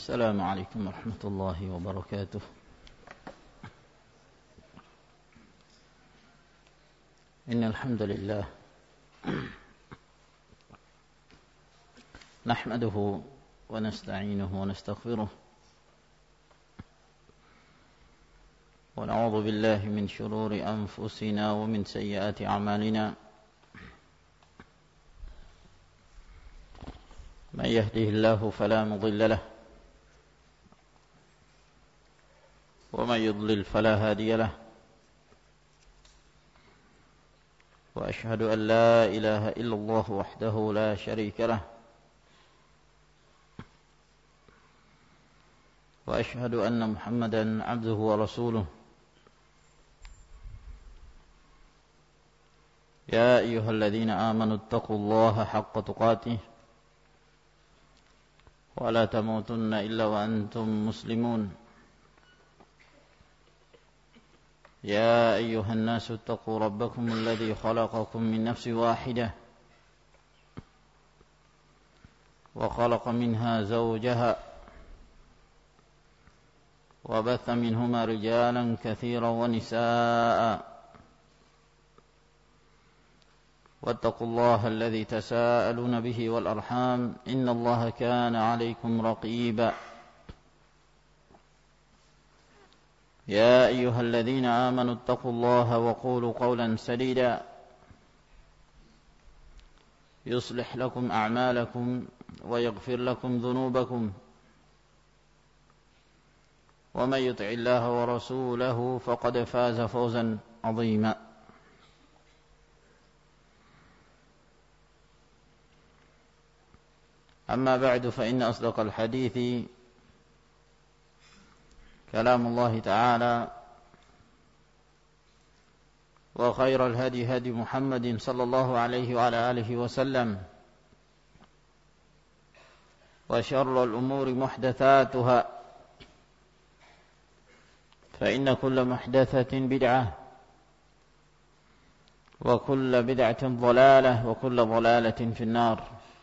السلام عليكم ورحمة الله وبركاته. إن الحمد لله نحمده ونستعينه ونستغفره ونعوذ بالله من شرور أنفسنا ومن سيئات أعمالنا. من يهده الله فلا مضل له ومن يضلل فلا هادي له. وأشهد أن لا إله إلا الله وحده لا شريك له. وأشهد أن محمدا عبده ورسوله. يا أيها الذين آمنوا اتقوا الله حق تقاته ولا تموتن إلا وأنتم مسلمون. يا أيها الناس اتقوا ربكم الذي خلقكم من نفس واحدة وخلق منها زوجها وبث منهما رجالا كثيرا ونساء. واتقوا الله الذي تساءلون به والأرحام إن الله كان عليكم رقيبا. يا أيها الذين آمنوا اتقوا الله وقولوا قولا سديدا يصلح لكم أعمالكم ويغفر لكم ذنوبكم. ومن يطع الله ورسوله فقد فاز فوزا عظيما. أما بعد فإن أصدق الحديث كلام الله تعالى وخير الهدي هدي محمد صلى الله عليه وعلى آله وسلم وشر الأمور محدثاتها فإن كل محدثة بدعة وكل بدعة ضلالة وكل ضلالة في النار.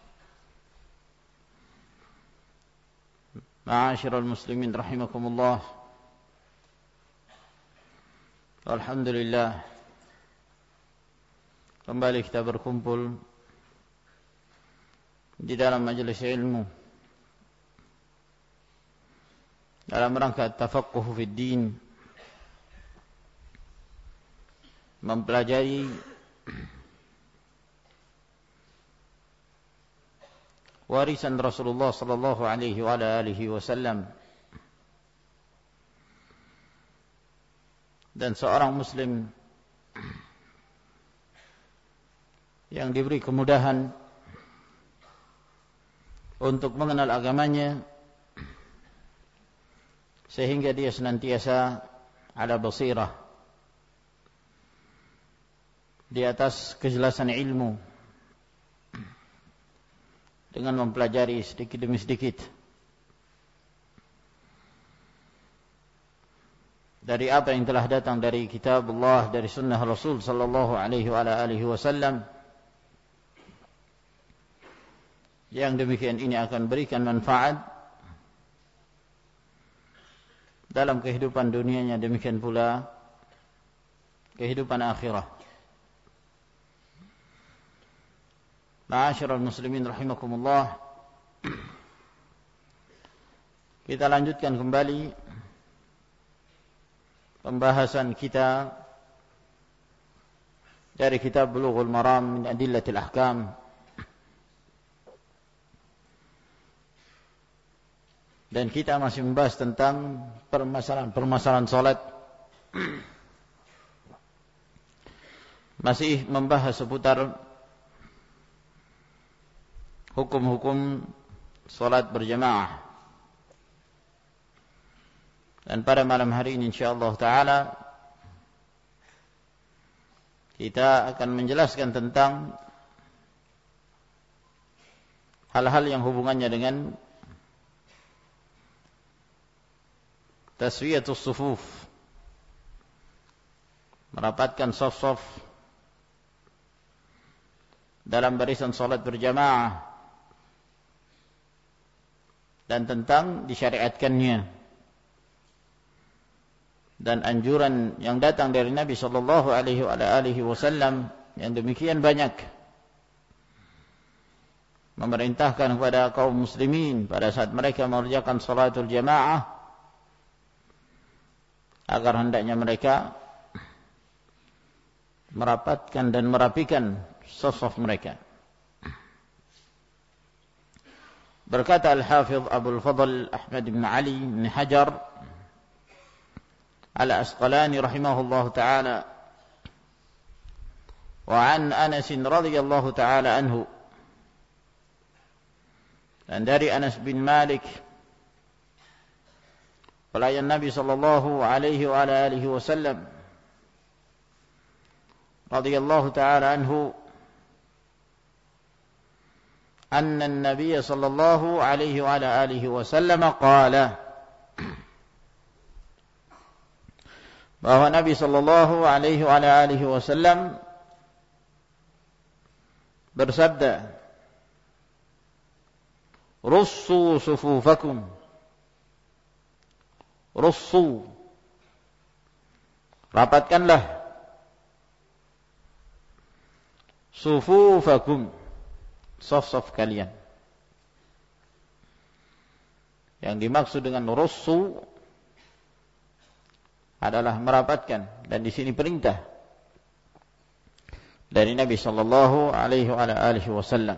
Ma'asyiral muslimin rahimakumullah. Alhamdulillah, kembali kita berkumpul di dalam majelis ilmu dalam rangka tafaqquh fid din, mempelajari warisan Rasulullah sallallahu alaihi wa alihi wasallam. Dan seorang muslim yang diberi kemudahan untuk mengenal agamanya sehingga dia senantiasa ala basirah di atas kejelasan ilmu dengan mempelajari sedikit demi sedikit dari apa yang telah datang dari kitab Allah, dari sunnah Rasul sallallahu alaihi wa alihi wasallam. Yang demikian ini akan berikan manfaat dalam kehidupan dunianya, demikian pula kehidupan akhirah. Ma'asyiral muslimin rahimakumullah. Kita lanjutkan kembali pembahasan kita dari kitab Bulughul Maram min Adillatil Ahkam. Dan kita masih membahas tentang permasalahan salat. Masih membahas seputar hukum-hukum salat berjamaah. Dan pada malam hari ini insyaallah taala kita akan menjelaskan tentang hal-hal yang hubungannya dengan taswiyatus sufuf, merapatkan saf-saf dalam barisan salat berjamaah dan tentang disyariatkannya. Dan anjuran yang datang dari Nabi sallallahu alaihi wasallam yang demikian banyak memerintahkan kepada kaum muslimin pada saat mereka mengerjakan salatul jamaah agar hendaknya mereka merapatkan dan merapikan saf-saf mereka. Berkata Al-Hafidh Abdul Fadl Ahmad bin Ali bin Hajar Al-Asqalani rahimahullah ta'ala wa an Anas radhiyallahu ta'ala anhu, dan dari Anas bin Malik pelayan Nabi sallallahu alaihi wa alihi wasallam radhiyallahu ta'ala anhu, أن النبي صلى الله عليه وعلى آله وسلم قال, bahwa Nabi sallallahu alaihi wa alihi wasallam bersabda, russu sufufakum, russu, rapatkanlah, sufufakum, saf-saf kalian. Yang dimaksud dengan russu adalah merapatkan, dan di sini perintah dari Nabi sallallahu alaihi wasallam.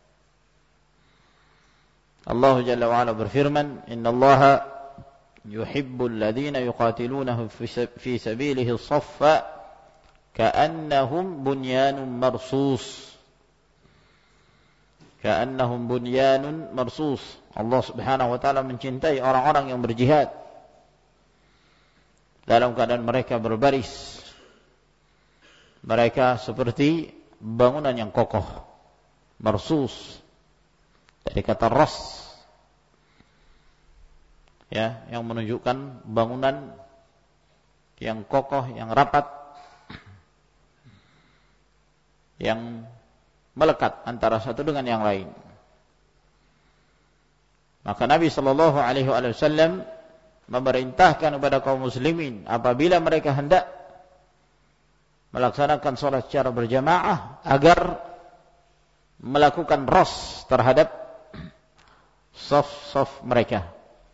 Allah Jalla wa Ala berfirman, "Innallaha yuhibbul ladzina yuqatilunahu fi sabilihi shaffa ka'annahum bunyanun marsus." Ka'annahum bunyanun marsus. Allah Subhanahu wa taala mencintai orang-orang yang berjihad dalam keadaan mereka berbaris. Mereka seperti bangunan yang kokoh. Marsus dari kata ras, ya, yang menunjukkan bangunan yang kokoh, yang rapat, yang melekat antara satu dengan yang lain. Maka Nabi sallallahu alaihi wasallam memerintahkan kepada kaum muslimin apabila mereka hendak melaksanakan salat secara berjamaah agar melakukan ras terhadap saf-saf mereka.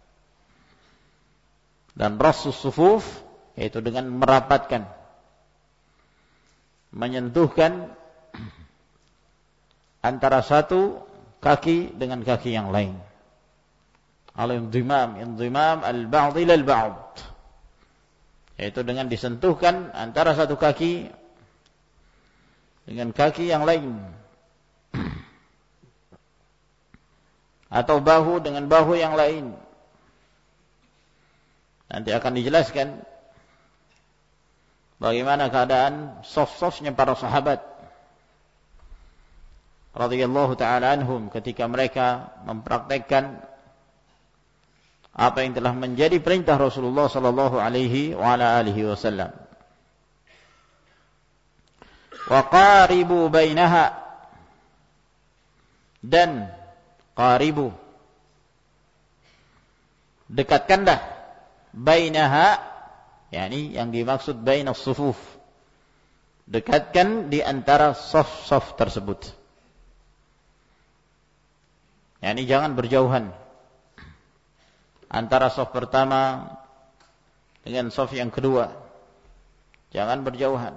Dan rasus sufuf yaitu dengan merapatkan, menyentuhkan antara satu kaki dengan kaki yang lain. Al-indimam al-ba'd ila al-ba'd, yaitu dengan disentuhkan antara satu kaki dengan kaki yang lain, atau bahu dengan bahu yang lain. Nanti akan dijelaskan bagaimana keadaan saf-safnya para sahabat radhiyallahu ta'ala anhum ketika mereka mempraktekkan apa yang telah menjadi perintah Rasulullah sallallahu alaihi wa ala alihi wasallam. Wa qaribu bainaha, dan qaribu, dekatkanlah, bainaha, yakni yang dimaksud bainas sufuf, dekatkan di antara saf-saf tersebut. Yani jangan berjauhan antara saf pertama dengan saf yang kedua. Jangan berjauhan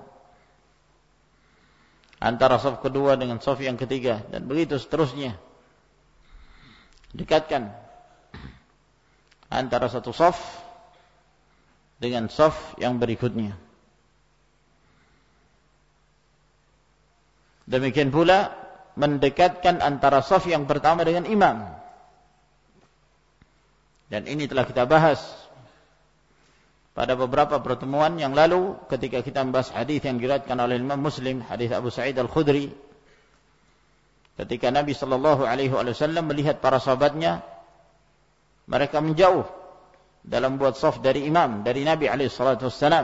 antara saf kedua dengan saf yang ketiga, dan begitu seterusnya. Dekatkan antara satu saf dengan saf yang berikutnya. Demikian pula mendekatkan antara saf yang pertama dengan imam. Dan ini telah kita bahas pada beberapa pertemuan yang lalu ketika kita membahas hadis yang diriwayatkan oleh Imam Muslim, hadis Abu Sa'id Al-Khudri, ketika Nabi sallallahu alaihi wasallam melihat para sahabatnya mereka menjauh dalam buat saf dari imam, dari Nabi alaihi salatu wassalam.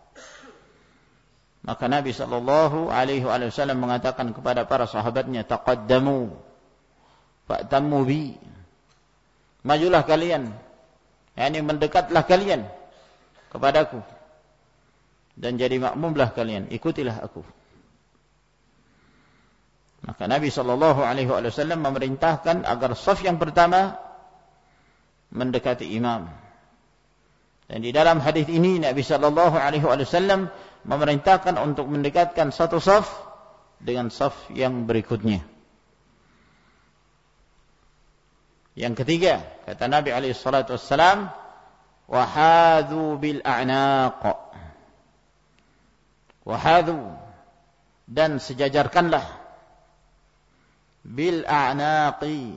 Maka Nabi sallallahu alaihi wasallam mengatakan kepada para sahabatnya, taqaddamu fa'tammu bi, majulah kalian, yakni mendekatlah kalian kepadaku dan jadi makmumlah kalian, ikutilah aku. Maka Nabi sallallahu alaihi wasallam memerintahkan agar saf yang pertama mendekati imam. Dan di dalam hadis ini Nabi sallallahu alaihi wasallam memerintahkan untuk mendekatkan satu saf dengan saf yang berikutnya. Yang ketiga, kata Nabi alaihi salatu wassalam, wahadhu bil a'naq. Wahadhu, dan sejajarkanlah bil a'naqi.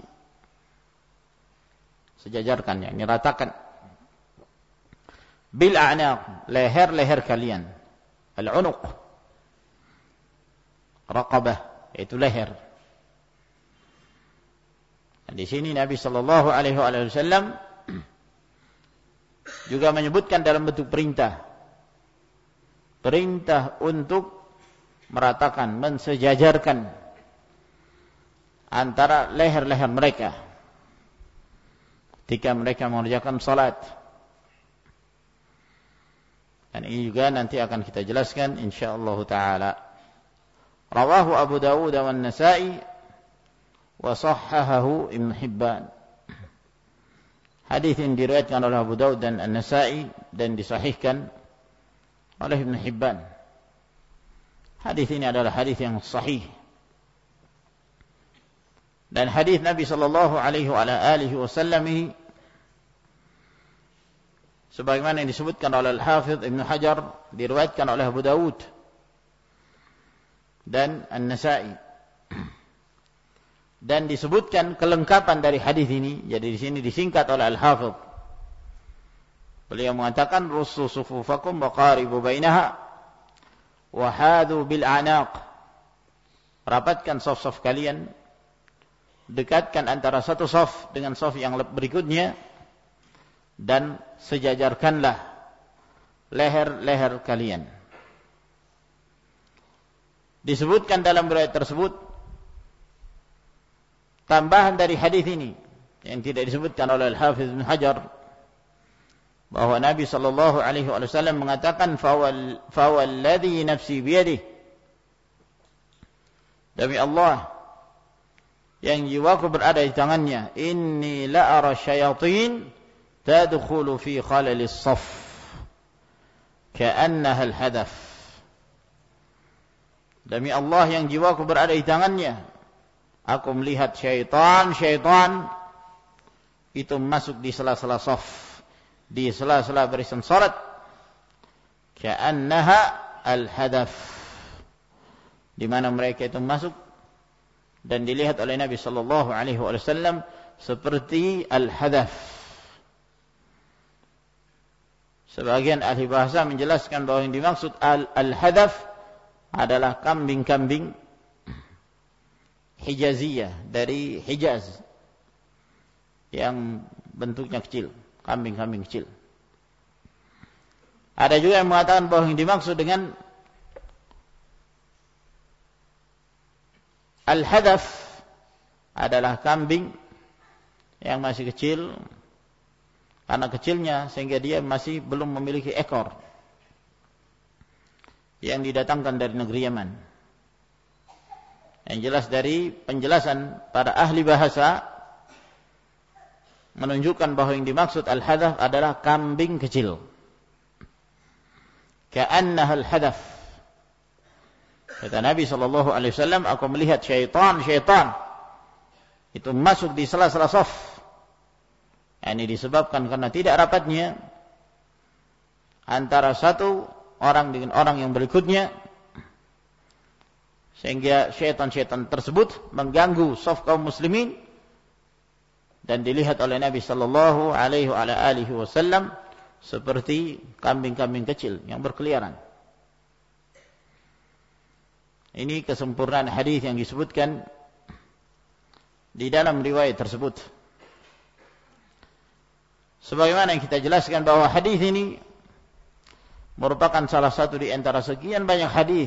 Sejajarkan, yakni ratakan. Bil a'naq, leher-leher kalian. Al-unuq, raqabah, yaitu leher. Di sini Nabi sallallahu alaihi wasallam juga menyebutkan dalam bentuk perintah. Perintah untuk meratakan, mensejajarkan antara leher-leher mereka ketika mereka mengerjakan salat. Dan ini juga nanti akan kita jelaskan insyaallah taala. Rawahu Abu Dawud wa An-Nasa'i wa sahhahahu Ibnu Hibban. Hadis ini diriwayatkan oleh Abu Dawud dan An-Nasa'i dan disahihkan oleh Ibnu Hibban. Hadis ini adalah hadis yang sahih. Dan hadis Nabi sallallahu alaihi wasallam ini sebagaimana yang disebutkan oleh Al-Hafidz Ibnu Hajar, diriwayatkan oleh Abu Dawud dan An-Nasa'i. Dan disebutkan kelengkapan dari hadis ini. Jadi di sini disingkat oleh Al-Hafidz. Beliau mengatakan russu sufufakum wa qaribu bainaha wa hadhu bil a'naq. Rapatkan saf-saf kalian, dekatkan antara satu saf dengan saf yang berikutnya, dan sejajarkanlah leher-leher kalian. Disebutkan dalam riwayat tersebut tambahan dari hadis ini yang tidak disebutkan oleh Al-Hafidz Ibnu Hajar, bahwa Nabi sallallahu alaihi wasallam mengatakan fawalladhi nafsi biyadihi, demi Allah yang jiwaku berada di tangannya, inni la ara syayatin tadkhulu fi khalalis saf ka'annaha al-hadaf. Demi Allah yang jiwaku berada di tangannya, aku melihat syaitan itu masuk di sela-sela saf, di sela-sela barisan salat, ka'annaha al-hadaf, di mana mereka itu masuk dan dilihat oleh Nabi sallallahu alaihi wasallam seperti al-hadaf. Sebagian ahli bahasa menjelaskan bahwa yang dimaksud al-hadaf adalah kambing-kambing Hijaziyah dari Hijaz yang bentuknya kecil, kambing-kambing kecil. Ada juga yang mengatakan bahwa yang dimaksud dengan al-hadaf adalah kambing yang masih kecil, karena kecilnya sehingga dia masih belum memiliki ekor, yang didatangkan dari negeri Yaman. Yang jelas dari penjelasan para ahli bahasa menunjukkan bahwa yang dimaksud al-hadaf adalah kambing kecil. Ka'annaha al-hadaf. Kata Nabi sallallahu alaihi wasallam, aku melihat syaitan itu masuk di sela-sela saf. Ini disebabkan karena tidak rapatnya antara satu orang dengan orang yang berikutnya, sehingga syaitan-syaitan tersebut mengganggu saf kaum muslimin, dan dilihat oleh Nabi sallallahu alaihi wasallam seperti kambing-kambing kecil yang berkeliaran. Ini kesempurnaan hadis yang disebutkan di dalam riwayat tersebut. Sebagaimana yang kita jelaskan bahwa hadis ini merupakan salah satu di antara sekian banyak hadis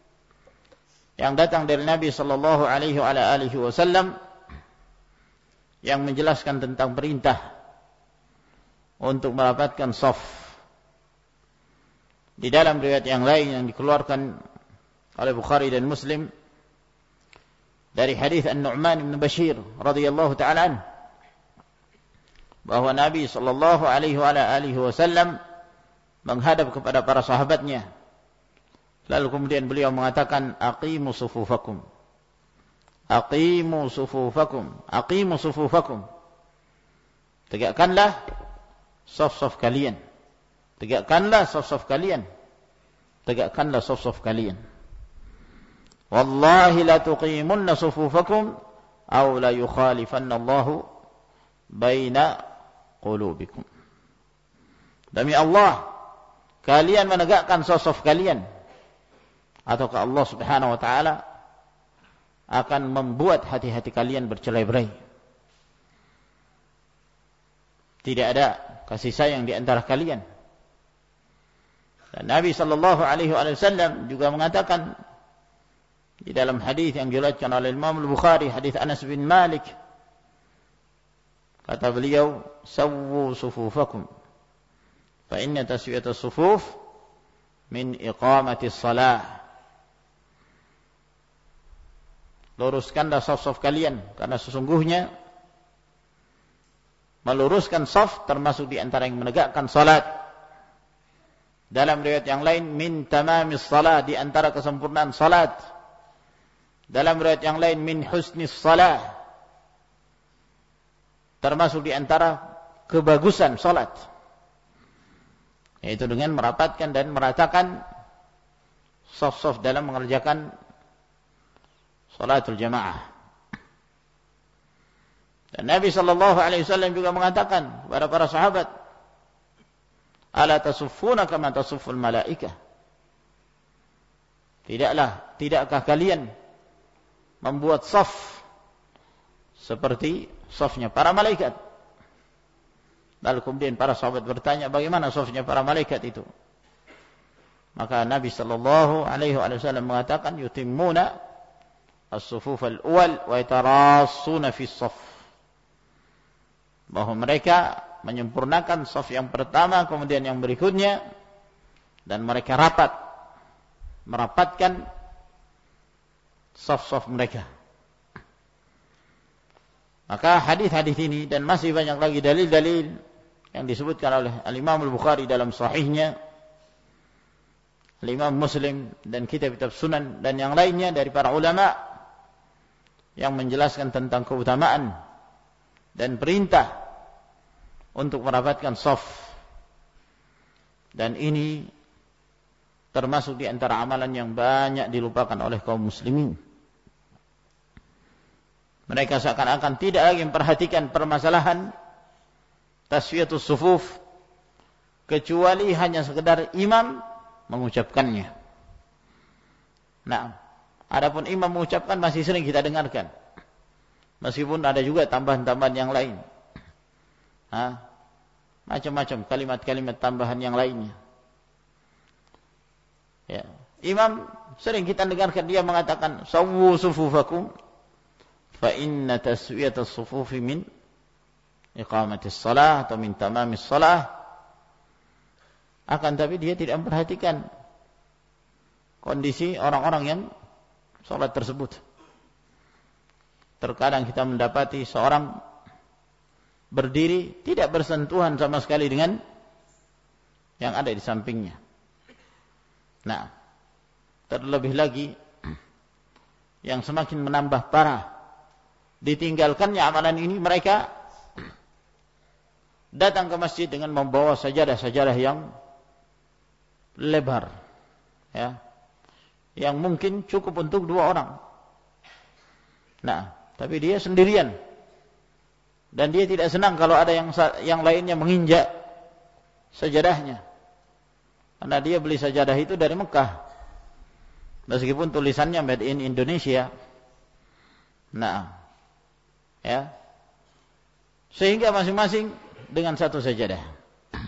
yang datang dari Nabi sallallahu alaihi wasallam yang menjelaskan tentang perintah untuk merapatkan shaf. Di dalam riwayat yang lain yang dikeluarkan oleh Bukhari dan Muslim dari hadis An-Nu'man bin Bashir radhiyallahu ta'ala anhu, bahwa Nabi sallallahu alaihi wasallam menghadap kepada para sahabatnya, lalu kemudian beliau mengatakan, aqimu sufufakum, aqimu sufufakum, aqimu sufufakum, tegakkanlah saf-saf kalian, tegakkanlah saf-saf kalian, tegakkanlah saf-saf kalian. Wallahi la tuqimunna sufufakum aw la yukhalifanna Allahu baina qulubikum. Demi Allah, kalian menegakkan saf-saf kalian, ataukah Allah Subhanahu wa taala akan membuat hati-hati kalian bercerai-berai. Tidak ada kasih sayang di antara kalian. Dan Nabi sallallahu alaihi wasallam juga mengatakan di dalam hadis yang diriwayatkan oleh Imam Al-Bukhari, hadis Anas bin Malik, kata beliau, sawwu sufufakum fa inna taswiyatas sufuf min iqamatis salah. Luruskanlah saf-saf kalian, karena sesungguhnya meluruskan saf termasuk di antara yang menegakkan salat. Dalam riwayat yang lain, min tamamis salat, di antara kesempurnaan salat. Dalam riwayat yang lain, min husnis salat, termasuk di antara kebagusan salat, yaitu dengan merapatkan dan meratakan saf-saf dalam mengerjakan salatul jamaah. Dan Nabi sallallahu alaihi wasallam juga mengatakan kepada para sahabat, ala tasuffuna kama tasufful malaikah. Tidakkah kalian membuat saf seperti safnya para malaikat? Lalu kemudian para sahabat bertanya, bagaimana safnya para malaikat itu? Maka Nabi sallallahu alaihi wasallam mengatakan, yutimmuna as-sufuf al-awwal wa yatarassuna fi as-saff. Bahwa mereka menyempurnakan saf yang pertama, kemudian yang berikutnya, dan mereka merapatkan saf-saf mereka. Maka hadis-hadis ini dan masih banyak lagi dalil-dalil yang disebutkan oleh Al-Imam Al-Bukhari dalam sahihnya, Al-Imam Muslim dan kitab-kitab sunan dan yang lainnya dari para ulama yang menjelaskan tentang keutamaan dan perintah untuk merapatkan saf. Dan ini termasuk di antara amalan yang banyak dilupakan oleh kaum muslimin. Mereka seakan-akan tidak lagi memperhatikan permasalahan taswiyatus sufuf, kecuali hanya sekedar imam mengucapkannya. Nah, adapun imam mengucapkan masih sering kita dengarkan, meskipun ada juga tambahan-tambahan yang lain, macam-macam kalimat-kalimat tambahan yang lainnya. Ya. Imam sering kita dengarkan dia mengatakan, sawwu sufufakum fa inna taswiyatas sufufi min iqamatis salah atau min tamamis salah. Akan tapi dia tidak memperhatikan kondisi orang-orang yang salat tersebut. Terkadang kita mendapati seorang berdiri tidak bersentuhan sama sekali dengan yang ada di sampingnya. Nah, terlebih lagi yang semakin menambah parah ditinggalkannya amalan ini, mereka datang ke masjid dengan membawa sajadah-sajadah yang lebar, ya, yang mungkin cukup untuk 2 orang. Nah, tapi dia sendirian dan dia tidak senang kalau ada yang lainnya menginjak sajadahnya, karena dia beli sajadah itu dari Mekah, meskipun tulisannya made in Indonesia. Nah, ya, sehingga masing-masing dengan satu sajadah.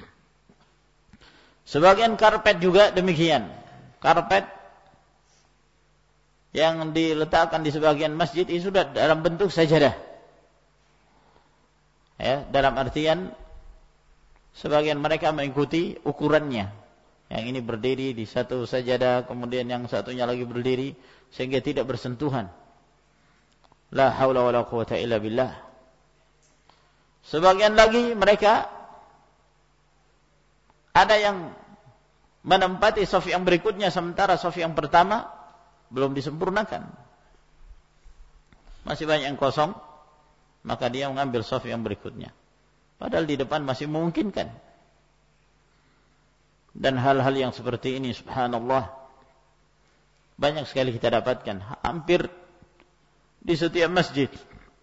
Sebagian karpet juga demikian. Karpet yang diletakkan di sebagian masjid itu sudah dalam bentuk sajadah. Ya, dalam artian sebagian mereka mengikuti ukurannya. Yang ini berdiri di satu sajadah, kemudian yang satunya lagi berdiri, sehingga tidak bersentuhan. La haula wala quwata illa billah. Sebagian lagi mereka ada yang menempati saf yang berikutnya sementara saf yang pertama belum disempurnakan. Masih banyak yang kosong, maka dia mengambil saf yang berikutnya. Padahal di depan masih memungkinkan. Dan hal-hal yang seperti ini subhanallah banyak sekali kita dapatkan hampir di setiap masjid.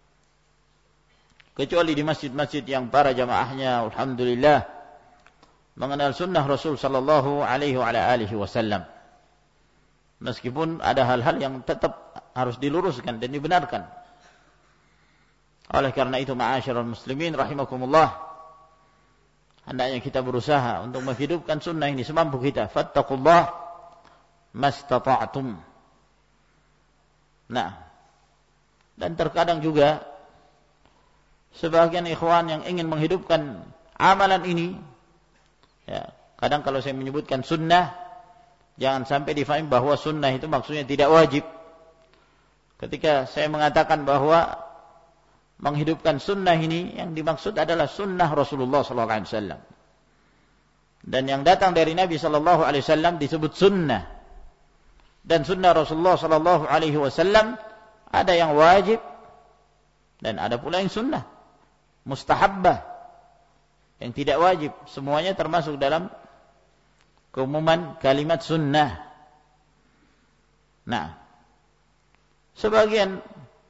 Kecuali di masjid-masjid yang para jamaahnya alhamdulillah mengenal sunnah Rasul sallallahu alaihi wasallam. Meskipun ada hal-hal yang tetap harus diluruskan dan dibenarkan. Oleh karena itu ma'asyiral muslimin rahimakumullah, hendaknya kita berusaha untuk menghidupkan sunnah ini semampu kita. Fattaqullah mastata'tum. Nah, dan terkadang juga sebagian ikhwan yang ingin menghidupkan amalan ini, ya, kadang kalau saya menyebutkan sunnah, jangan sampai difahami bahwa sunnah itu maksudnya tidak wajib. Ketika saya mengatakan bahwa menghidupkan sunnah ini, yang dimaksud adalah sunnah Rasulullah SAW. Dan yang datang dari Nabi SAW disebut sunnah. Dan sunnah Rasulullah SAW ada yang wajib dan ada pula yang sunnah, mustahabbah, yang tidak wajib. Semuanya termasuk dalam keumuman kalimat sunnah. Nah, sebagian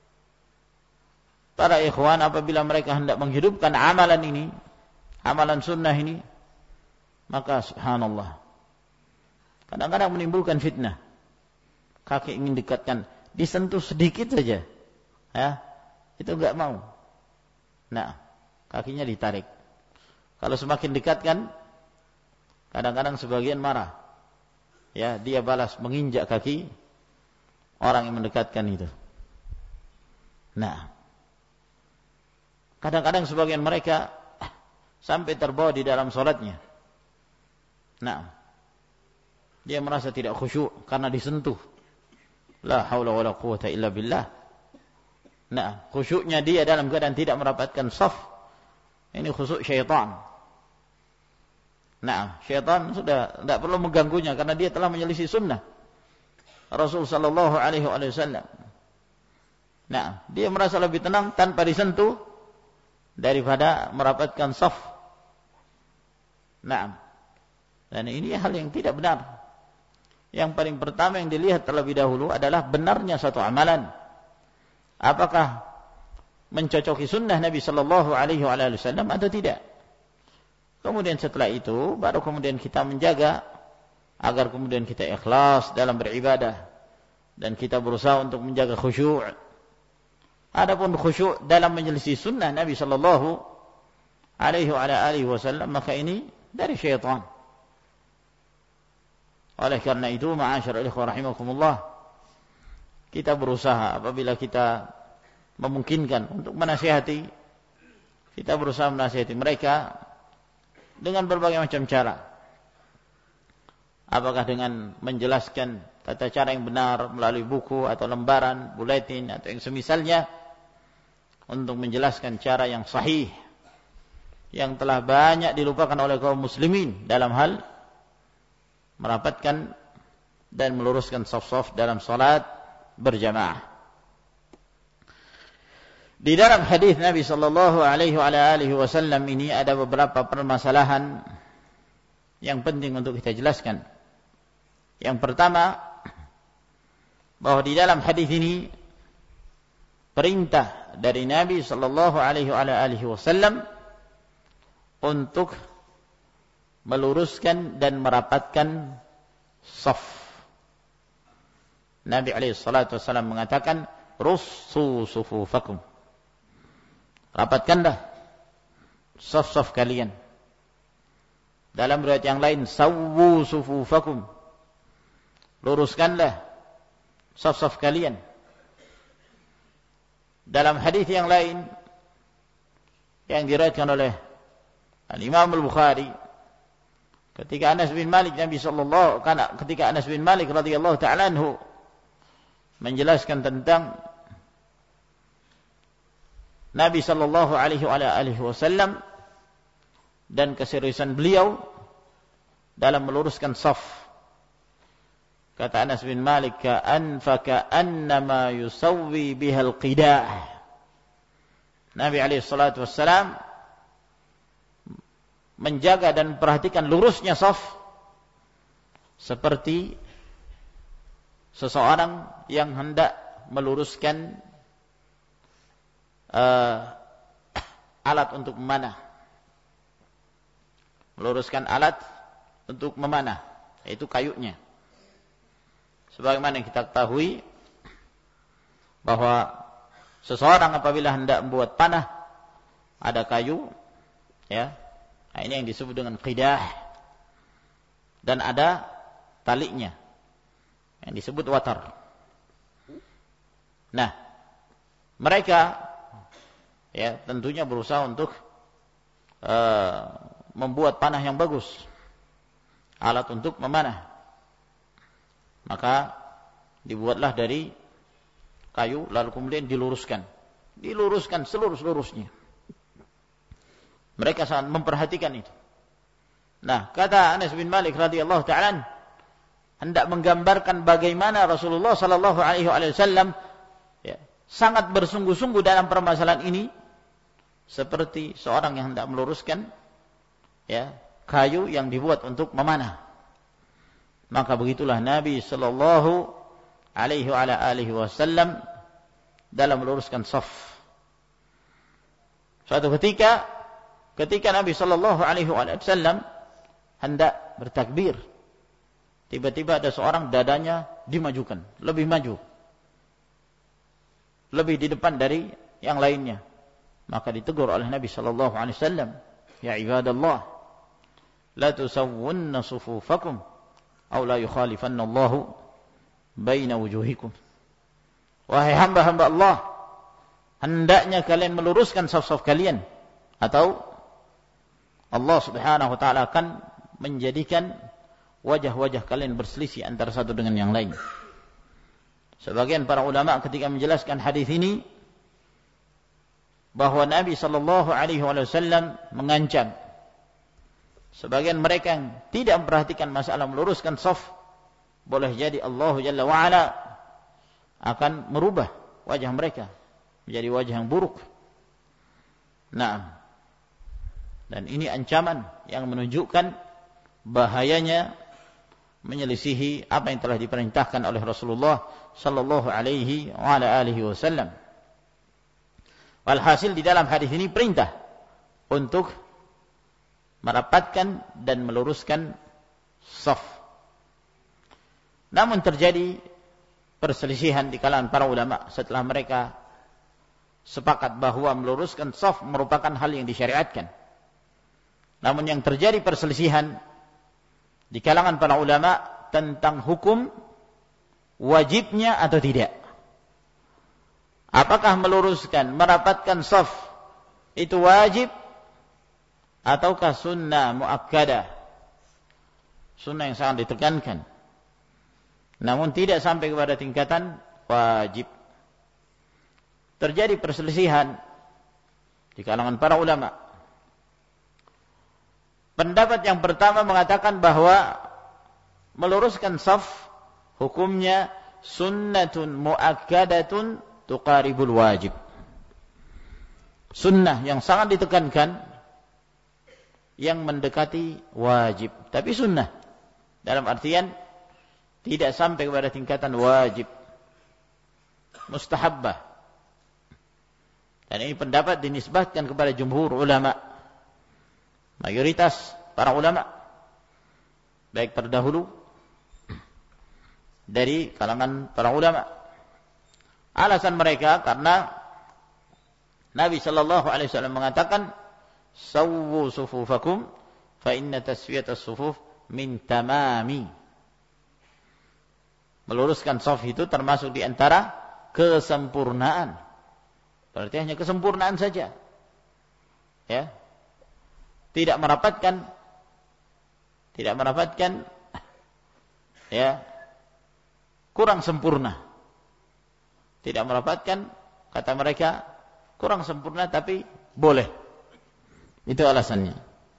para ikhwan apabila mereka hendak menghidupkan amalan ini, amalan sunnah ini, maka subhanallah kadang-kadang menimbulkan fitnah. Kaki ingin dekatkan, disentuh sedikit saja, ya, itu enggak mau. Nah, kakinya ditarik. Kalau semakin dekatkan, kadang-kadang sebagian marah. Ya, dia balas menginjak kaki orang yang mendekatkan itu. Nah, kadang-kadang sebagian mereka sampai terbawa di dalam salatnya. Nah, dia merasa tidak khusyuk karena disentuh. La haula wala quwata illa billah. Nah, khusyuknya dia dalam keadaan tidak merapatkan saf. Ini khusyuk syaitan. Nah, syaitan sudah tidak perlu mengganggunya karena dia telah menyelisih sunnah Rasul sallallahu alaihi wasallam. Nah, dia merasa lebih tenang tanpa disentuh daripada merapatkan saf. Nah, dan ini hal yang tidak benar. Yang paling pertama yang dilihat terlebih dahulu adalah benarnya satu amalan. Apakah mencocoki sunnah Nabi sallallahu alaihi wasallam atau tidak? Kemudian setelah itu baru kemudian kita menjaga agar kemudian kita ikhlas dalam beribadah dan kita berusaha untuk menjaga khusyuk. Adapun khusyuk dalam menyelisih sunnah Nabi sallallahu alaihi wasallam, maka ini dari syaitan. Oleh karena itu, ma'asyiral ikhwah rahimakumullah, kita berusaha apabila kita memungkinkan untuk menasihati, kita berusaha menasihati mereka dengan berbagai macam cara. Apakah dengan menjelaskan tata cara yang benar melalui buku atau lembaran, buletin atau yang semisalnya, untuk menjelaskan cara yang sahih yang telah banyak dilupakan oleh kaum muslimin dalam hal merapatkan dan meluruskan saf-saf dalam salat berjamaah. Di dalam hadis Nabi sallallahu alaihi wasallam ini ada beberapa permasalahan yang penting untuk kita jelaskan. Yang pertama, bahwa di dalam hadis ini perintah dari Nabi sallallahu alaihi wasallam untuk meluruskan dan merapatkan saf. Nabi alaihi salatu wasallam mengatakan, "Russu sufufakum." Rapatkanlah saf-saf kalian. Dalam riwayat yang lain, "Sawwu sufufakum." Luruskanlah saf-saf kalian. Dalam hadis yang lain, yang diriwayatkan oleh Al-Imam Al-Bukhari ketika Anas bin Malik radhiyallahu ta'ala anhu menjelaskan tentang Nabi sallallahu alaihi wasallam dan keseriusan beliau dalam meluruskan shaf. Kata Anas bin Malik, ka'annama yusawwi bihal qidah. Nabi alaihi salatu wassalam menjaga dan perhatikan lurusnya shaf seperti seseorang yang hendak meluruskan alat untuk memanah. Meluruskan alat untuk memanah, yaitu kayunya. Sebagaimana yang kita ketahui bahwa seseorang apabila hendak membuat panah ada kayu, ya. Nah, ini yang disebut dengan qidah. Dan ada talinya yang disebut watar. Nah, mereka ya tentunya berusaha untuk membuat panah yang bagus, alat untuk memanah. Maka dibuatlah dari kayu lalu kemudian diluruskan seluruh-seluruhnya. Mereka sangat memperhatikan itu. Nah, kata Anas bin Malik radhiyallahu ta'ala hendak menggambarkan bagaimana Rasulullah sallallahu alaihi wasallam ya, sangat bersungguh-sungguh dalam permasalahan ini, seperti seorang yang hendak meluruskan ya kayu yang dibuat untuk memanah. Maka begitulah Nabi sallallahu alaihi wasallam dalam meluruskan shaf. Suatu ketika Nabi sallallahu alaihi wasallam hendak bertakbir, tiba-tiba ada seorang dadanya dimajukan, lebih maju, lebih di depan dari yang lainnya. Maka ditegur oleh Nabi sallallahu alaihi wasallam, "Ya ibadallah, la tusawwunna sufufakum aw la yukhalifanna Allahu baina wujuhikum." Wahai hamba-hamba Allah, hendaknya kalian meluruskan saf-saf kalian, atau Allah Subhanahu wa taala akan menjadikan wajah-wajah kalian berselisih antara satu dengan yang lain. Sebagian para ulama ketika menjelaskan hadis ini bahwa Nabi sallallahu alaihi wasallam mengancam sebagian mereka yang tidak memperhatikan masalah meluruskan shaf, boleh jadi Allah Jalla wa Ala akan merubah wajah mereka menjadi wajah yang buruk. Nah, dan ini ancaman yang menunjukkan bahayanya menyelisihi apa yang telah diperintahkan oleh Rasulullah sallallahu alaihi wasallam. Walhasil di dalam hadis ini perintah untuk merapatkan dan meluruskan shaf. Namun terjadi perselisihan di kalangan para ulama setelah mereka sepakat bahwa meluruskan shaf merupakan hal yang disyariatkan. Namun yang terjadi perselisihan di kalangan para ulama tentang hukum wajibnya atau tidak. Apakah meluruskan, merapatkan shaf itu wajib ataukah sunnah muakkadah, sunnah yang sangat ditekankan, namun tidak sampai kepada tingkatan wajib. Terjadi perselisihan di kalangan para ulama. Pendapat yang pertama mengatakan bahwa meluruskan shaf hukumnya sunnatun muakkadatun tuqaribul wajib. Sunnah yang sangat ditekankan, yang mendekati wajib, tapi sunnah dalam artian tidak sampai kepada tingkatan wajib, mustahabbah. Dan ini pendapat dinisbatkan kepada jumhur ulama, mayoritas para ulama baik terdahulu dari kalangan para ulama. Alasan mereka karena Nabi sallallahu alaihi wasallam mengatakan, "Sawwu sufufakum fa inna taswiyatas sufuf min tamami." Meluruskan shaf itu termasuk di antara kesempurnaan. Berarti hanya kesempurnaan saja. ya, tidak merapatkan ya, kurang sempurna. Tidak merapatkan, kata mereka, kurang sempurna tapi boleh. Itu alasannya.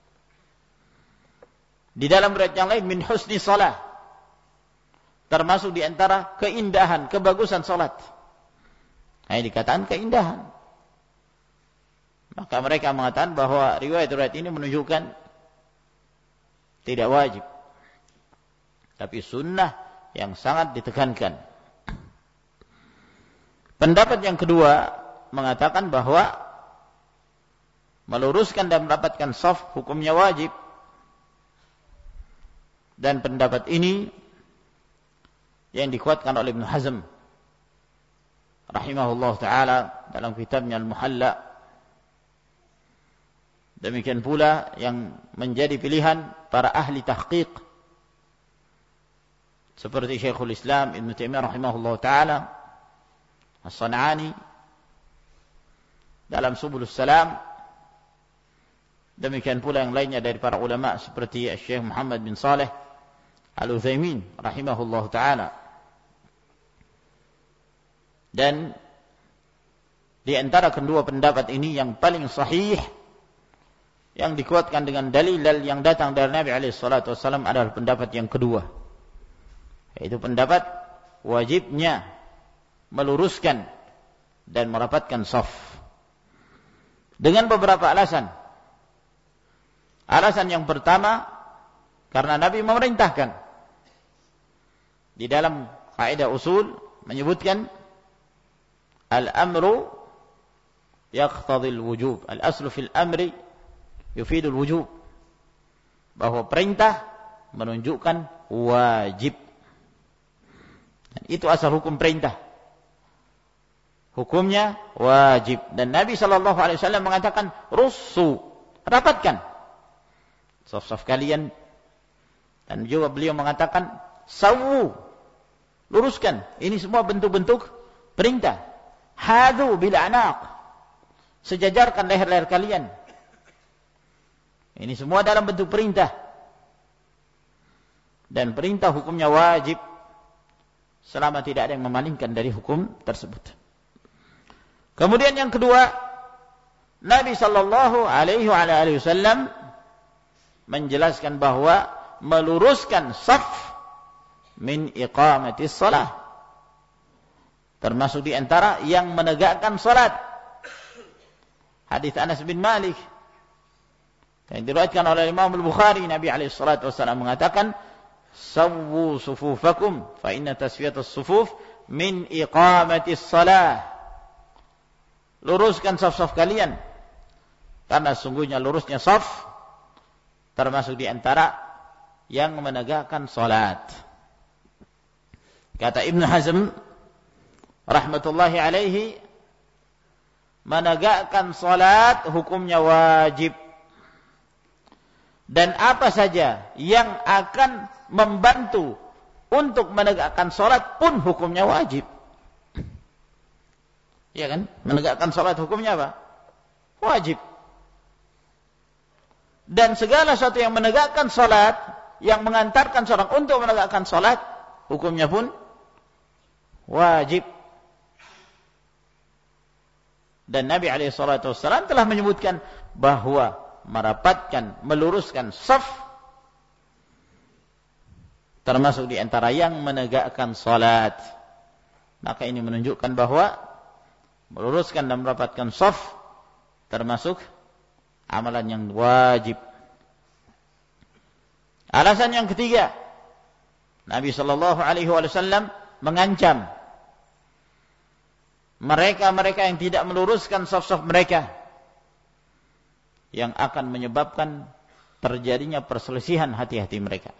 Di dalam riwayat yang lain, min husni salah, termasuk di antara keindahan, kebagusan salat. Nah, ini dikatakan keindahan. Maka mereka mengatakan bahwa riwayat-riwayat ini menunjukkan tidak wajib, tapi sunnah yang sangat ditekankan. Pendapat yang kedua mengatakan bahwa meluruskan dan merapatkan shaf hukumnya wajib. Dan pendapat ini yang dikuatkan oleh Ibnu Hazm rahimahullah ta'ala dalam kitabnya Al-Muhalla. Demikian pula yang menjadi pilihan para ahli tahqiq seperti Syekhul Islam Ibnu Taimiyah rahimahullah ta'ala, As-San'ani dalam Subulus Salam. Demikian pula yang lainnya dari para ulama seperti Syekh Muhammad bin Saleh Al-Utsaimin rahimahullah ta'ala. Dan di antara kedua pendapat ini yang paling sahih, yang dikuatkan dengan dalil yang datang dari Nabi SAW adalah pendapat yang kedua, yaitu pendapat wajibnya meluruskan dan merapatkan shaf dengan beberapa alasan. Alasan yang pertama, karena Nabi memerintahkan. Di dalam kaidah usul menyebutkan al-amru yaqtadil wujub. Al-aslu fil amri yufidul wujub. Bahwa perintah menunjukkan wajib. Dan itu asal hukum perintah. Hukumnya wajib. Dan Nabi SAW mengatakan, russu, rapatkan shaf-shaf kalian. Dan juga beliau mengatakan, sawu, luruskan. Ini semua bentuk-bentuk perintah. Hadu bil anaq, sejajarkan leher-leher kalian. Ini semua dalam bentuk perintah. Dan perintah hukumnya wajib selama tidak ada yang memalingkan dari hukum tersebut. Kemudian yang kedua, Nabi sallallahu alaihi wasallam menjelaskan bahwa meluruskan shaf min iqamatis shalah, termasuk di antara yang menegakkan salat. Hadis Anas bin Malik yang diriwayatkan oleh Imam Al-Bukhari, Nabi alaihi salatu wasallam mengatakan, "Sawwu sufufakum fa inna tasfiyatus sufuf min iqamatis shalah." Luruskan shaf-shaf kalian, karena sungguhnya lurusnya shaf termasuk di antara yang menegakkan salat. Kata Ibnu Hazm rahmatullahi alaihi, menegakkan salat hukumnya wajib. Dan apa saja yang akan membantu untuk menegakkan salat pun hukumnya wajib. Ya kan? Menegakkan salat hukumnya apa? Wajib. Dan segala sesuatu yang menegakkan salat, yang mengantarkan seorang untuk menegakkan salat, hukumnya pun wajib. Dan Nabi SAW telah menyebutkan bahwa merapatkan, meluruskan shaf termasuk di antara yang menegakkan salat. Maka ini menunjukkan bahwa meluruskan dan merapatkan shaf termasuk amalan yang wajib. Alasan yang ketiga, Nabi SAW mengancam mereka-mereka yang tidak meluruskan shaf-shaf mereka, yang akan menyebabkan terjadinya perselisihan hati-hati mereka.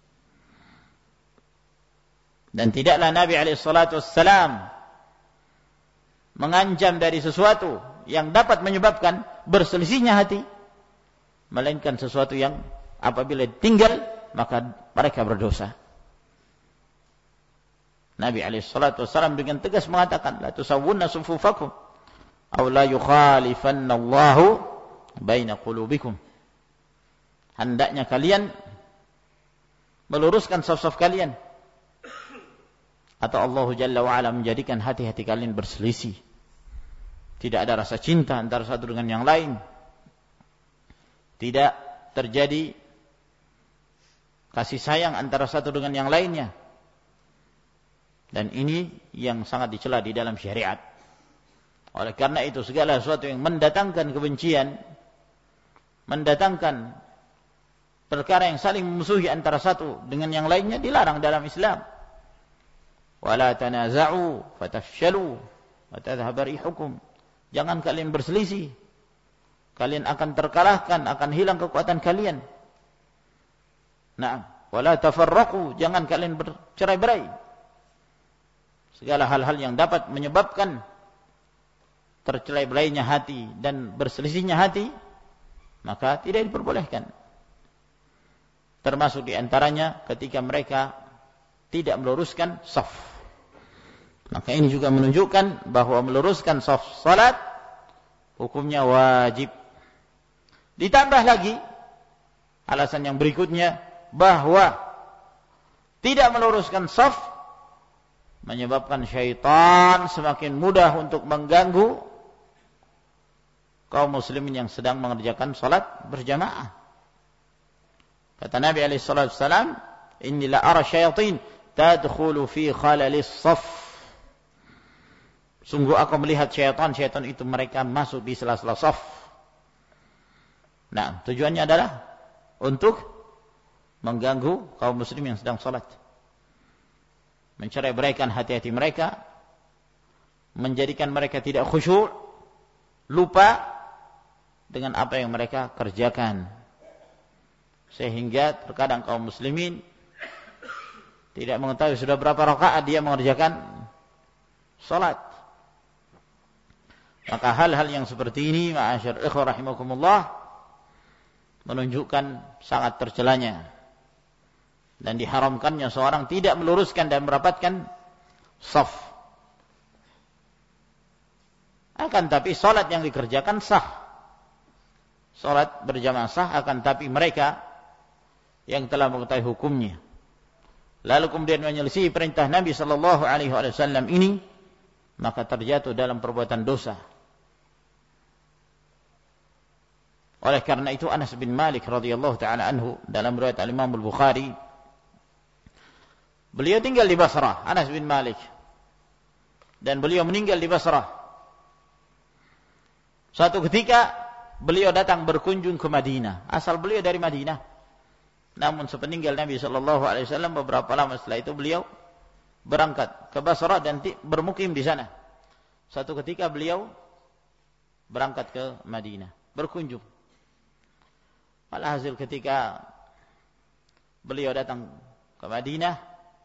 Dan tidaklah Nabi SAW mengancam dari sesuatu yang dapat menyebabkan berselisihnya hati, melainkan sesuatu yang apabila tinggal maka mereka berdosa. Nabi SAW dengan tegas mengatakan, la tusawwunna sufufakum aw la yukhalifanna Allahu baina qulubikum. Hendaknya kalian meluruskan saf-saf kalian. Atau Allah Jalla wa'ala menjadikan hati-hati kalian berselisih. Tidak ada rasa cinta antara satu dengan yang lain. Tidak terjadi kasih sayang antara satu dengan yang lainnya. Dan ini yang sangat dicela di dalam syariat. Oleh karena itu segala sesuatu yang mendatangkan kebencian, mendatangkan perkara yang saling memusuhi antara satu dengan yang lainnya dilarang dalam Islam. Wala tanaza'u fatafshalu wa tadhhab rihukum. Jangan kalian berselisih. Kalian akan terkalahkan, akan hilang kekuatan kalian. Nah, wala tafarraqu, jangan kalian bercerai-berai. Segala hal-hal yang dapat menyebabkan tercerai-berainya hati dan berselisihnya hati, maka tidak diperbolehkan. Termasuk di antaranya ketika mereka tidak meluruskan saf. Maka ini juga menunjukkan bahwa meluruskan saf salat hukumnya wajib. Ditambah lagi alasan yang berikutnya bahwa tidak meluruskan saf menyebabkan syaitan semakin mudah untuk mengganggu kaum muslimin yang sedang mengerjakan salat berjamaah. Kata Nabi SAW, "Inni la ara syayatin tadkhulu fi khalalis saf." Sungguh aku melihat syaitan itu mereka masuk di sela-sela saf. Nah, tujuannya adalah untuk mengganggu kaum muslim yang sedang salat. Mencerai-beraikan hati-hati mereka, menjadikan mereka tidak khusyuk, lupa dengan apa yang mereka kerjakan. Sehingga terkadang kaum muslimin tidak mengetahui sudah berapa rakaat dia mengerjakan salat. Maka hal-hal yang seperti ini, ma'asyar ikhwah rahimakumullah, menunjukkan sangat tercelanya dan diharamkannya seorang tidak meluruskan dan merapatkan saf. Akan tapi salat yang dikerjakan sah. Salat berjamaah sah, akan tapi mereka yang telah mengetahui hukumnya lalu kemudian menyelisih perintah Nabi sallallahu alaihi wasallam ini, maka terjatuh dalam perbuatan dosa. Oleh karena itu Anas bin Malik radhiyallahu taala anhu dalam riwayat Al-Imam Al-Bukhari, beliau tinggal di Basrah, Anas bin Malik, dan beliau meninggal di Basrah. Suatu ketika beliau datang berkunjung ke Madinah. Asal beliau dari Madinah, namun sepeninggal Nabi SAW beberapa lama setelah itu beliau berangkat ke Basrah dan bermukim di sana. Suatu ketika beliau berangkat ke Madinah, berkunjung. Alhasil ketika beliau datang ke Madinah,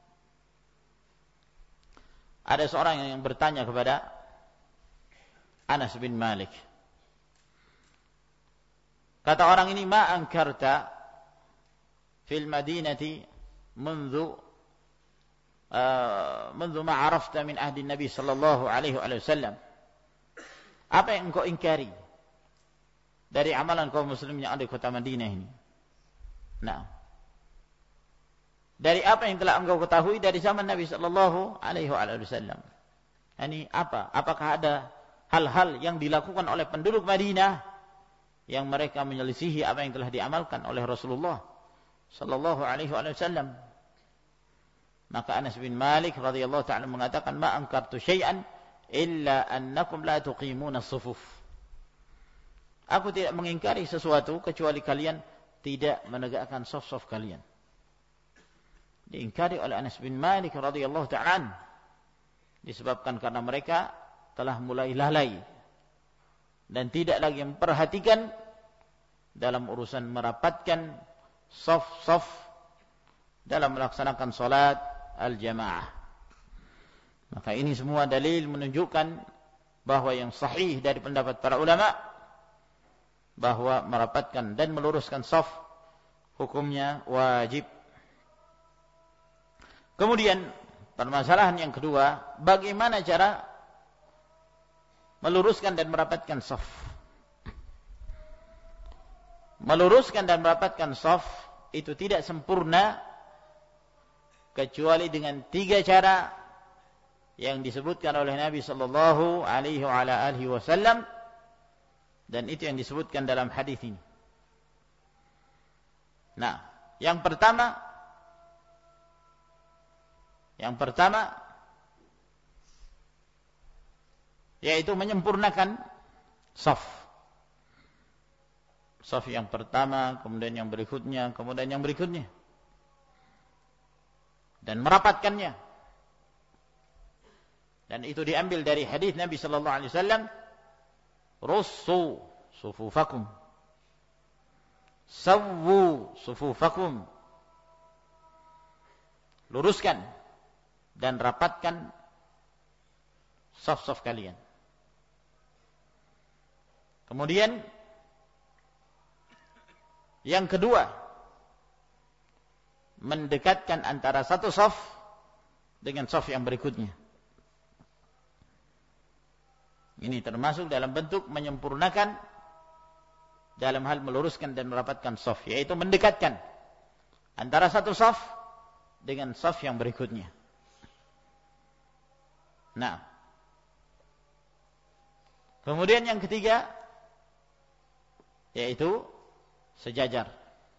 ada seorang yang bertanya kepada Anas bin Malik. Kata orang ini, "Ma ankarta fil Madinati منذ ما عرفت من عهد النبي صلى الله عليه وسلم." Apa yang engkau ingkari dari amalan kaum muslimin yang ada di kota Madinah ini? Nah, dari apa yang telah engkau ketahui dari zaman Nabi sallallahu alaihi wasallam. Ini apa? Apakah ada hal-hal yang dilakukan oleh penduduk Madinah yang mereka menyelisihi apa yang telah diamalkan oleh Rasulullah sallallahu alaihi wasallam? Maka Anas bin Malik radhiyallahu ta'ala mengatakan, "Ma ankartu syai'an illa annakum la tuqimuna as-sufuf." Aku tidak mengingkari sesuatu kecuali kalian tidak menegakkan saf-saf kalian. Diingkari oleh Anas bin Malik radhiyallahu ta'ala disebabkan karena mereka telah mulai lalai dan tidak lagi memperhatikan dalam urusan merapatkan saf-saf dalam melaksanakan salat al-jamaah. Maka ini semua dalil menunjukkan bahwa yang sahih dari pendapat para ulama bahwa merapatkan dan meluruskan saf hukumnya wajib. Kemudian permasalahan yang kedua, bagaimana cara meluruskan dan merapatkan saf? meluruskan dan merapatkan shaf itu tidak sempurna kecuali dengan 3 cara yang disebutkan oleh Nabi sallallahu alaihi wasallam, dan itu yang disebutkan dalam hadis ini. Nah, yang pertama yaitu menyempurnakan shaf. Shaf yang pertama, kemudian yang berikutnya, kemudian yang berikutnya. Dan merapatkannya. Dan itu diambil dari hadis Nabi sallallahu alaihi wasallam, "Russu sufufakum. Sawwu sufufakum." Luruskan dan rapatkan shaf-shaf kalian. Kemudian yang kedua, mendekatkan antara satu shaf dengan shaf yang berikutnya. Ini termasuk dalam bentuk menyempurnakan dalam hal meluruskan dan merapatkan shaf, yaitu mendekatkan antara satu shaf dengan shaf yang berikutnya. Nah, kemudian yang ketiga yaitu sejajar.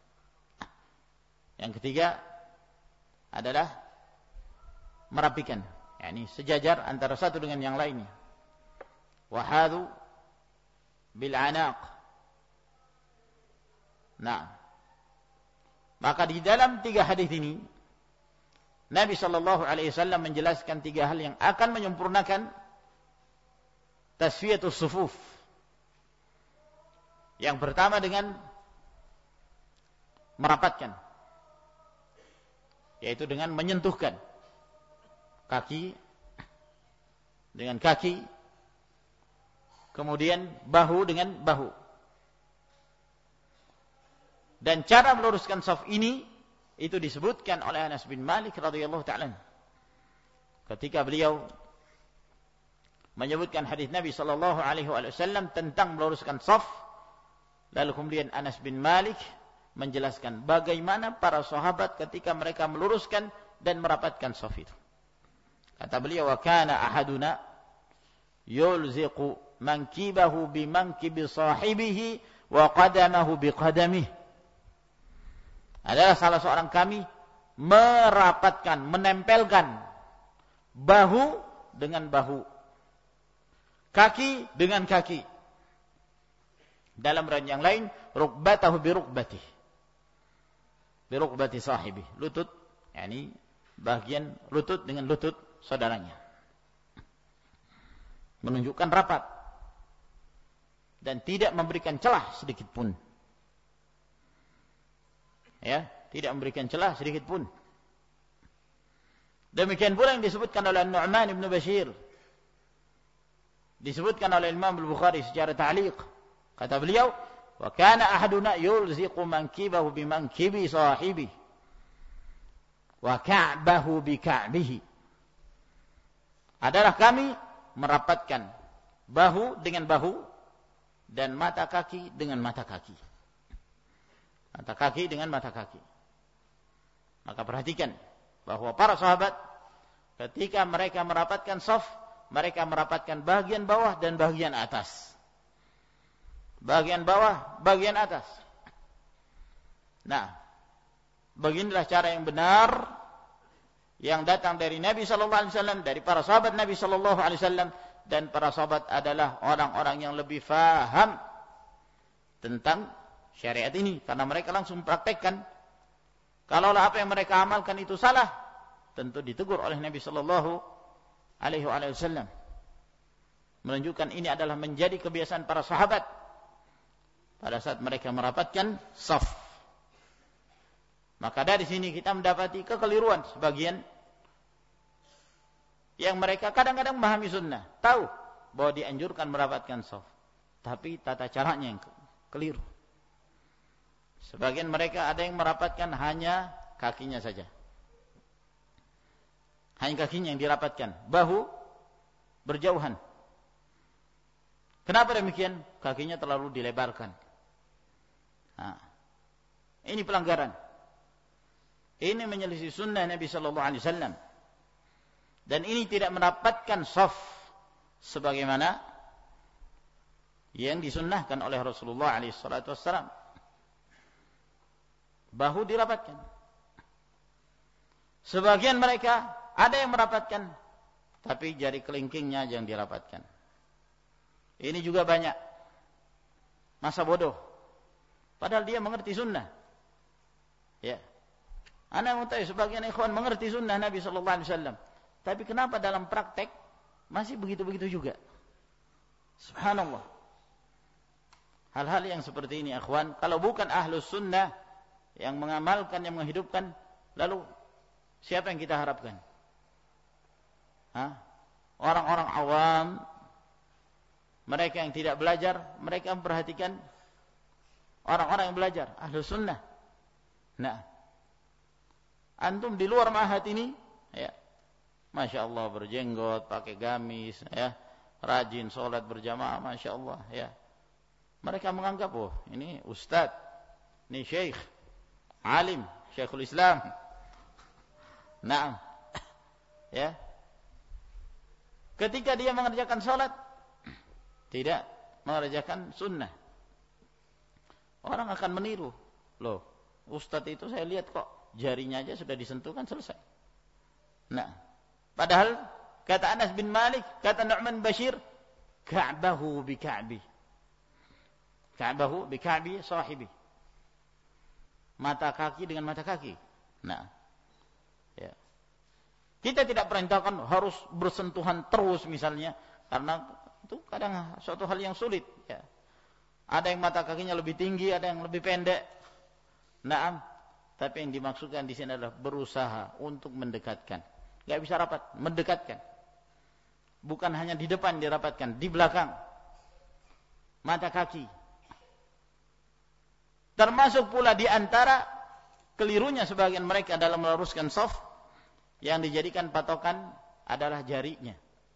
Yang ketiga adalah merapikan, yakni sejajar antara satu dengan yang lainnya. Wahadu bil anaq. Nah, maka di dalam 3 hadis ini Nabi sallallahu alaihi wasallam menjelaskan 3 hal yang akan menyempurnakan tasfiyatus sufuf. Yang pertama dengan merapatkan, yaitu dengan menyentuhkan kaki dengan kaki, kemudian bahu dengan bahu. Dan cara meluruskan shaf ini itu disebutkan oleh Anas bin Malik radhiyallahu ta'ala ketika beliau menyebutkan hadis Nabi sallallahu alaihi wasallam tentang meluruskan shaf. Lalu kemudian Anas bin Malik menjelaskan bagaimana para sahabat ketika mereka meluruskan dan merapatkan shaf itu. Kata beliau, "Wa kana ahaduna yulziqu mankibahu bimankibi sahibihi wa qadamahu biqadamihi." Adalah salah seorang kami merapatkan, menempelkan bahu dengan bahu, kaki dengan kaki. Dalam riwayat yang lain, rukbatahu birukbatih, birukbati sahibi, lutut, yakni bagian lutut dengan lutut saudaranya. Menunjukkan rapat dan tidak memberikan celah sedikit pun. Ya, tidak memberikan celah sedikit pun. Demikian pula yang disebutkan oleh Nu'man ibn Bashir, disebutkan oleh Imam Al-Bukhari secara ta'liq. Kata beliau, "Wa kana ahaduna yulziqu mankibahu bimankibi sahibi wa ka'bahu bika'bihi." Adalah kami merapatkan bahu dengan bahu dan mata kaki dengan mata kaki. Mata kaki dengan mata kaki. Maka perhatikan bahwa para sahabat ketika mereka merapatkan shaf, mereka merapatkan bagian bawah dan bagian atas. Bagian bawah, bagian atas. Nah, beginilah cara yang benar yang datang dari Nabi sallallahu alaihi wasallam, dari para sahabat Nabi sallallahu alaihi wasallam, dan para sahabat adalah orang-orang yang lebih faham tentang syariat ini karena mereka langsung praktekkan. Kalaulah apa yang mereka amalkan itu salah, tentu ditegur oleh Nabi sallallahu alaihi wasallam. Menunjukkan ini adalah menjadi kebiasaan para sahabat pada saat mereka merapatkan shaf. Maka dari sini kita mendapati kekeliruan sebagian yang mereka kadang-kadang memahami sunnah, tahu bahwa dianjurkan merapatkan shaf, tapi tata caranya yang keliru. Sebagian mereka ada yang merapatkan hanya kakinya saja. Hanya kakinya yang dirapatkan, bahu berjauhan. Kenapa demikian? Kakinya terlalu dilebarkan. Nah, ini pelanggaran. Ini menyelisih sunnah Nabi sallallahu alaihi wasallam. Dan ini tidak mendapatkan shaf sebagaimana yang disunnahkan oleh Rasulullah alaihi salatu wasallam. Bahu dirapatkan. Sebagian mereka ada yang merapatkan, tapi jari kelingkingnya yang dirapatkan. Ini juga banyak. Masa bodoh. Padahal dia mengerti sunnah. Ya. Ana mau tahu sebagian ikhwan mengerti sunnah Nabi sallallahu alaihi wasallam. Tapi kenapa dalam praktek masih begitu-begitu juga? Subhanallah. Hal-hal yang seperti ini ikhwan, kalau bukan ahlus sunnah yang mengamalkan, yang menghidupkan, lalu siapa yang kita harapkan? Orang-orang awam, mereka yang tidak belajar, mereka memperhatikan orang-orang yang belajar, ahlus sunnah. Nah, antum di luar ma'had ini, ya, masya Allah berjenggot, pakai gamis, ya, rajin sholat berjamaah, masya Allah, ya. Mereka menganggap, oh ini ustadz, ini syekh, alim, syekhul Islam. Nah, ya. Ketika dia mengerjakan sholat, tidak mengerjakan sunnah, orang akan meniru. Loh, ustadz itu saya lihat kok jarinya aja sudah disentuh kan selesai. Nah, padahal kata Anas bin Malik, kata Nu'man Bashir, ka'bahu bi ka'bi. Ka'bahu bi ka'bi sahibi. Mata kaki dengan mata kaki. Nah, ya. Kita tidak perintahkan harus bersentuhan terus misalnya, karena itu kadang suatu hal yang sulit, ya. Ada yang mata kakinya lebih tinggi, ada yang lebih pendek. Naam, tapi yang dimaksudkan di sini adalah berusaha untuk mendekatkan. Enggak bisa rapat, mendekatkan. Bukan hanya di depan dirapatkan, di belakang. Mata kaki. Termasuk pula di antara kelirunya sebagian mereka dalam meluruskan shaf, yang dijadikan patokan adalah jarinya.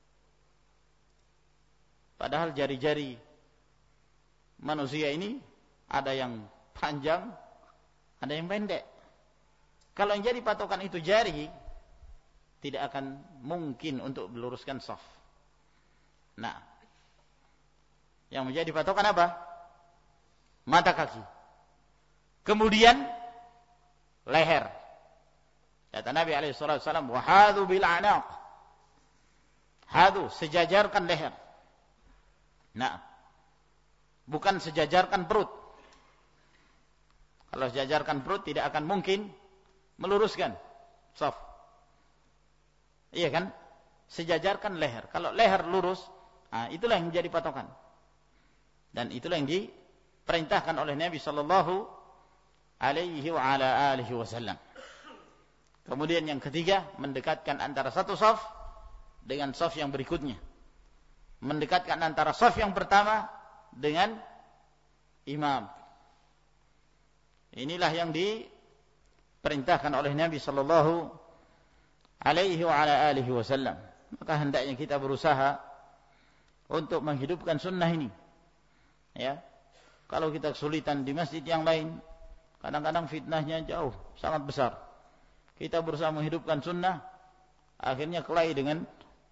Padahal jari-jari manusia ini ada yang panjang, ada yang pendek. Kalau yang jadi patokan itu jari, tidak akan mungkin untuk meluruskan shaf. Nah, yang menjadi patokan apa? Mata kaki. Kemudian leher. Kata Nabi SAW, wahadu bil a'naq. Hadu, sejajarkan leher. Nah, bukan sejajarkan perut. Kalau sejajarkan perut tidak akan mungkin meluruskan shaf. Iya kan? Sejajarkan leher. Kalau leher lurus, itulah yang menjadi patokan. Dan itulah yang diperintahkan oleh Nabi sallallahu alaihi wa ala alihi wasallam. Kemudian yang ketiga, mendekatkan antara satu shaf dengan shaf yang berikutnya. Mendekatkan antara shaf yang pertama dengan imam. Inilah yang diperintahkan oleh Nabi sallallahu alaihi wa ala alihi wasallam. Maka hendaknya kita berusaha untuk menghidupkan sunnah ini. Ya. Kalau kita kesulitan di masjid yang lain, kadang-kadang fitnahnya jauh, sangat besar. Kita berusaha menghidupkan sunnah, akhirnya kelahi dengan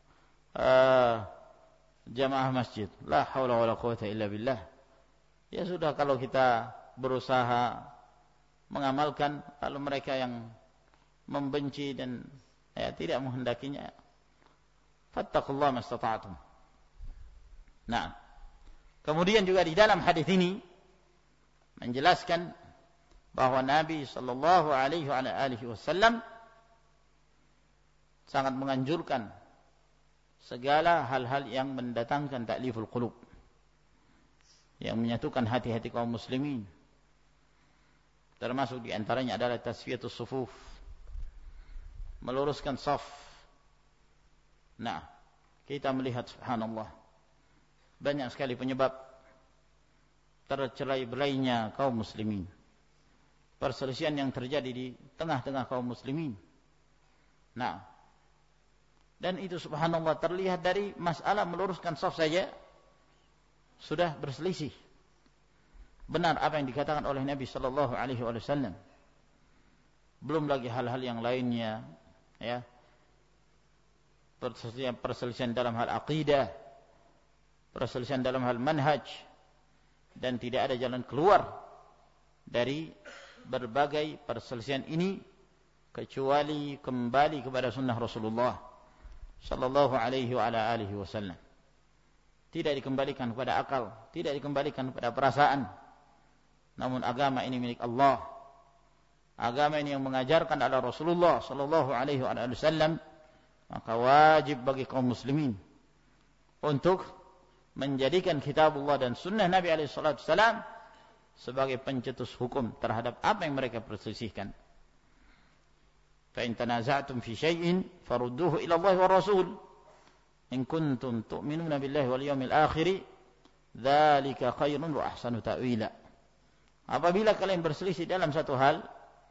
jamaah masjid. La haula wala quwata illa billah. Ya sudah, kalau kita berusaha mengamalkan, lalu mereka yang membenci dan tidak menghendakinya, fattaqullaha mastata'tum. Nah, kemudian juga di dalam hadis ini menjelaskan bahwa Nabi sallallahu alaihi wasallam sangat menganjurkan segala hal-hal yang mendatangkan ta'liful qulub, yang menyatukan hati-hati kaum muslimin. Termasuk di antaranya adalah tasfiyatus sufuf, meluruskan shaf. Nah, kita melihat subhanallah, banyak sekali penyebab tercerai-belainya kaum muslimin. Perselisihan yang terjadi di tengah-tengah kaum muslimin. Nah, dan itu subhanallah terlihat dari masalah meluruskan shaf saja sudah berselisih. benar apa yang dikatakan oleh Nabi sallallahu alaihi wasallam. Belum lagi hal-hal yang lainnya, ya. Perselisihan dalam hal aqidah, perselisihan dalam hal manhaj, dan tidak ada jalan keluar dari berbagai perselisihan ini kecuali kembali kepada sunnah Rasulullah sallallahu alaihi wa ala alihi wasallam. Tidak dikembalikan kepada akal, tidak dikembalikan kepada perasaan. Namun agama ini milik Allah. Agama ini yang mengajarkan adalah Rasulullah sallallahu alaihi wasallam. Maka wajib bagi kaum muslimin untuk menjadikan kitabullah dan sunnah Nabi alaihi salatu wasallam sebagai pencetus hukum terhadap apa yang mereka perselisihkan. Fa in tanaza'tum fi syai'in farudduhu ila Allah wa Rasul. In kuntum tu'minuna billahi wal yawmil akhir, dzalika khairun wa ahsanu ta'wila. Apabila kalian berselisih dalam satu hal,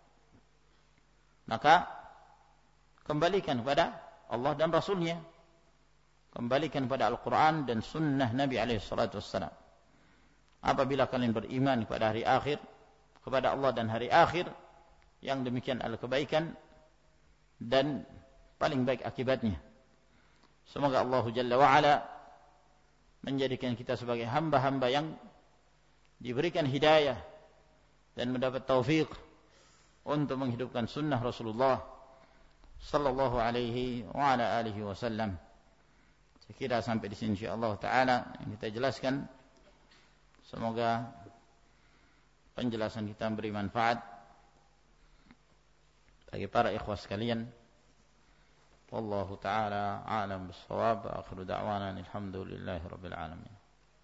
maka kembalikan kepada Allah dan Rasulnya. Kembalikan kepada Al-Quran dan sunnah Nabi SAW. Apabila kalian beriman kepada hari akhir, kepada Allah dan hari akhir, yang demikian adalah kebaikan dan paling baik akibatnya. Semoga Allah Jalla wa'ala menjadikan kita sebagai hamba-hamba yang diberikan hidayah dan mendapat taufik untuk menghidupkan sunnah Rasulullah sallallahu alaihi wa ala alihi wasallam. Saya kira sampai di sini insyaallah taala yang kita jelaskan. Semoga penjelasan kita memberi manfaat bagi para ikhwas sekalian. Wallahu taala a'lam bis-shawab. Akhiru da'wana alhamdulillahi rabbil alamin.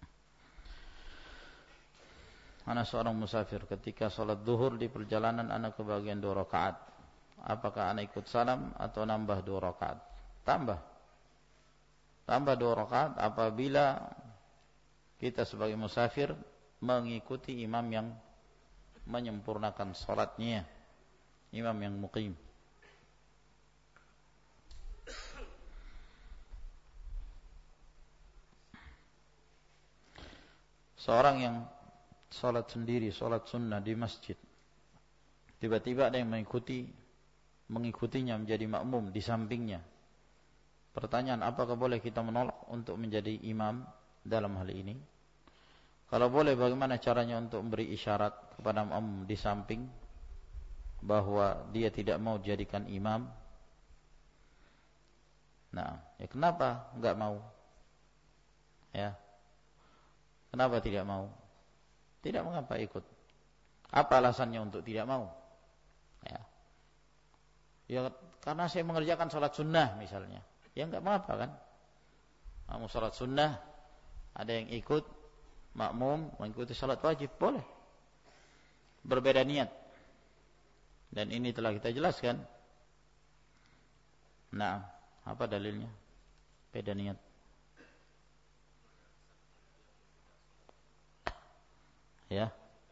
Ana seorang musafir, ketika salat zuhur di perjalanan ana kebagian 2 rakaat. Apakah ana ikut salam atau nambah 2 rakaat? Tambah 2 rakaat apabila kita sebagai musafir mengikuti imam yang menyempurnakan salatnya, imam yang muqim. Seorang yang salat sendiri, salat sunnah di masjid, tiba-tiba ada yang mengikutinya menjadi makmum di sampingnya. Pertanyaan, apakah boleh kita menolak untuk menjadi imam dalam hal ini? Kalau boleh, bagaimana caranya untuk memberi isyarat kepada makmum di samping bahwa dia tidak mau dijadikan imam? Nah, ya kenapa enggak mau? Ya. Kenapa tidak mau? Tidak mengapa ikut. Apa alasannya untuk tidak mau? Ya, karena saya mengerjakan salat sunnah misalnya. Ya enggak mengapa kan? Kamu salat sunnah, ada yang ikut makmum mengikuti salat wajib, boleh. Berbeda niat. Dan ini telah kita jelaskan. Nah, apa dalilnya? Beda niat. Ya.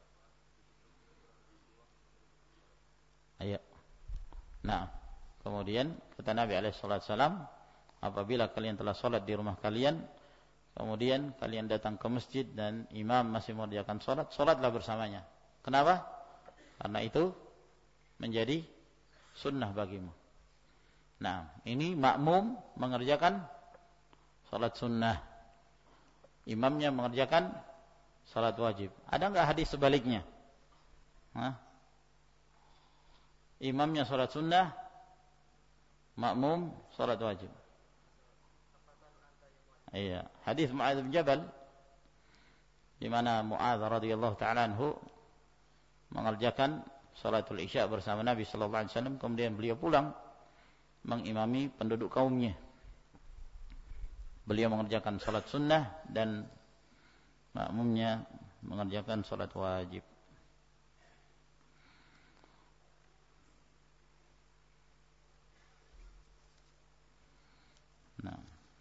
Ayo. Nah, kemudian kata Nabi SAW, apabila kalian telah sholat di rumah kalian, kemudian kalian datang ke masjid dan imam masih mengerjakan sholat, sholatlah bersamanya. Kenapa? Karena itu menjadi sunnah bagimu. Nah, ini makmum mengerjakan sholat sunnah, imamnya mengerjakan salat wajib. Ada enggak hadis sebaliknya? Imamnya salat sunnah, makmum salat wajib. Iya, hadis Mu'adz bin Jabal di mana Mu'adz radhiyallahu taala anhu mengerjakan salatul Isya bersama Nabi sallallahu alaihi wasallam, kemudian beliau pulang mengimami penduduk kaumnya. Beliau mengerjakan salat sunnah dan makmumnya mengerjakan salat wajib. Nah,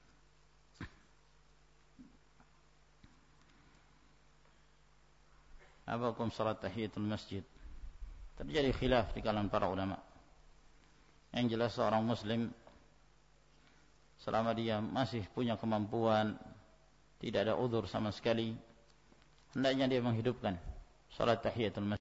apa hukum salat tahiyatul masjid? Terjadi khilaf di kalangan para ulama. Yang jelas seorang muslim selama dia masih punya kemampuan, tidak ada uzur sama sekali, hendaknya dia menghidupkan salat tahiyatul masjid.